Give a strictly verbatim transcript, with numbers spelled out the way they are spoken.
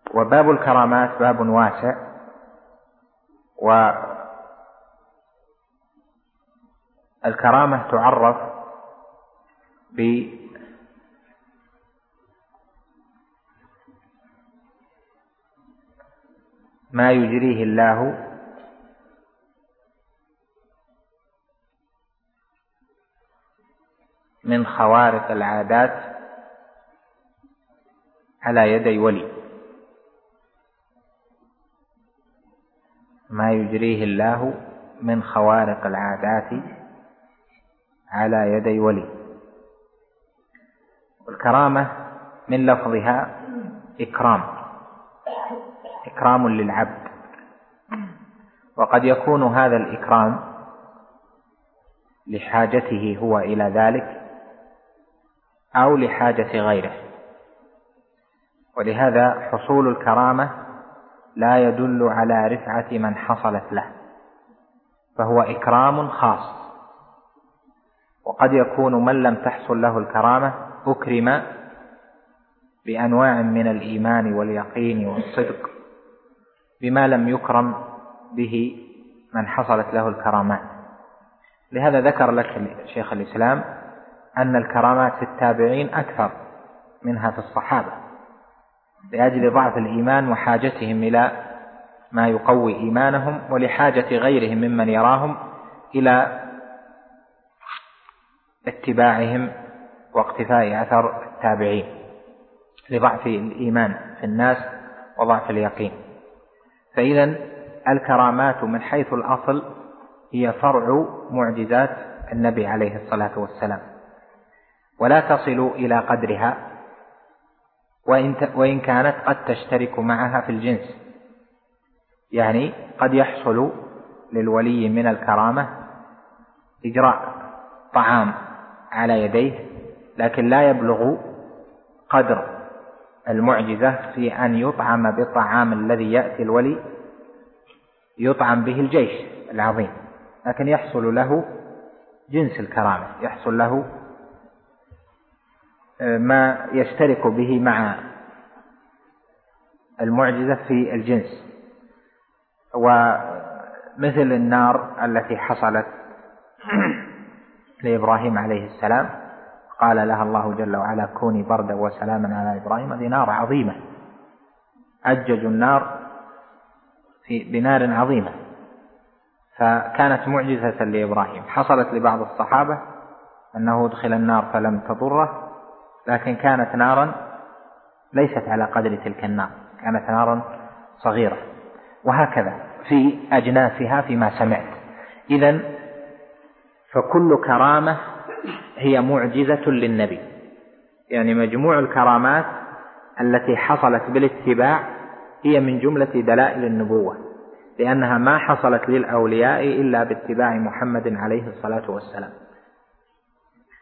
وباب الكرامات باب واسع، والكرامة تعرف بما يجريه الله من خوارق العادات على يدي ولي، ما يجريه الله من خوارق العادات على يدي ولي. والكرامة من لفظها إكرام، إكرام للعبد، وقد يكون هذا الإكرام لحاجته هو إلى ذلك أو لحاجة غيره، ولهذا حصول الكرامة لا يدل على رفعة من حصلت له، فهو إكرام خاص. وقد يكون من لم تحصل له الكرامة أكرم بأنواع من الإيمان واليقين والصدق بما لم يكرم به من حصلت له الكرامات. لهذا ذكر لك شيخ الإسلام أن الكرامات في التابعين أكثر منها في الصحابة، لأجل ضعف الإيمان وحاجتهم إلى ما يقوي إيمانهم، ولحاجة غيرهم ممن يراهم إلى اتباعهم واقتفاء أثر التابعين، لضعف الإيمان في الناس وضعف اليقين. فإذا الكرامات من حيث الأصل هي فرع معجزات النبي عليه الصلاة والسلام، ولا تصل إلى قدرها، وإن كانت قد تشترك معها في الجنس. يعني قد يحصل للولي من الكرامة إجراء طعام على يديه، لكن لا يبلغ قدر المعجزة في أن يطعم بالطعام الذي يأتي الولي يطعم به الجيش العظيم، لكن يحصل له جنس الكرامة، يحصل له ما يشترك به مع المعجزة في الجنس. ومثل النار التي حصلت لإبراهيم عليه السلام، قال لها الله جل وعلا كوني بردا وسلاما على إبراهيم، هذه نار عظيمة، أجج النار في بنار عظيمة، فكانت معجزة لإبراهيم. حصلت لبعض الصحابة أنه أدخل النار فلم تضره، لكن كانت نارا ليست على قدر تلك النار، كانت نارا صغيرة، وهكذا في أجناسها فيما سمعت. إذن فكل كرامة هي معجزة للنبي، يعني مجموع الكرامات التي حصلت بالاتباع هي من جملة دلائل النبوة، لأنها ما حصلت للأولياء إلا باتباع محمد عليه الصلاة والسلام.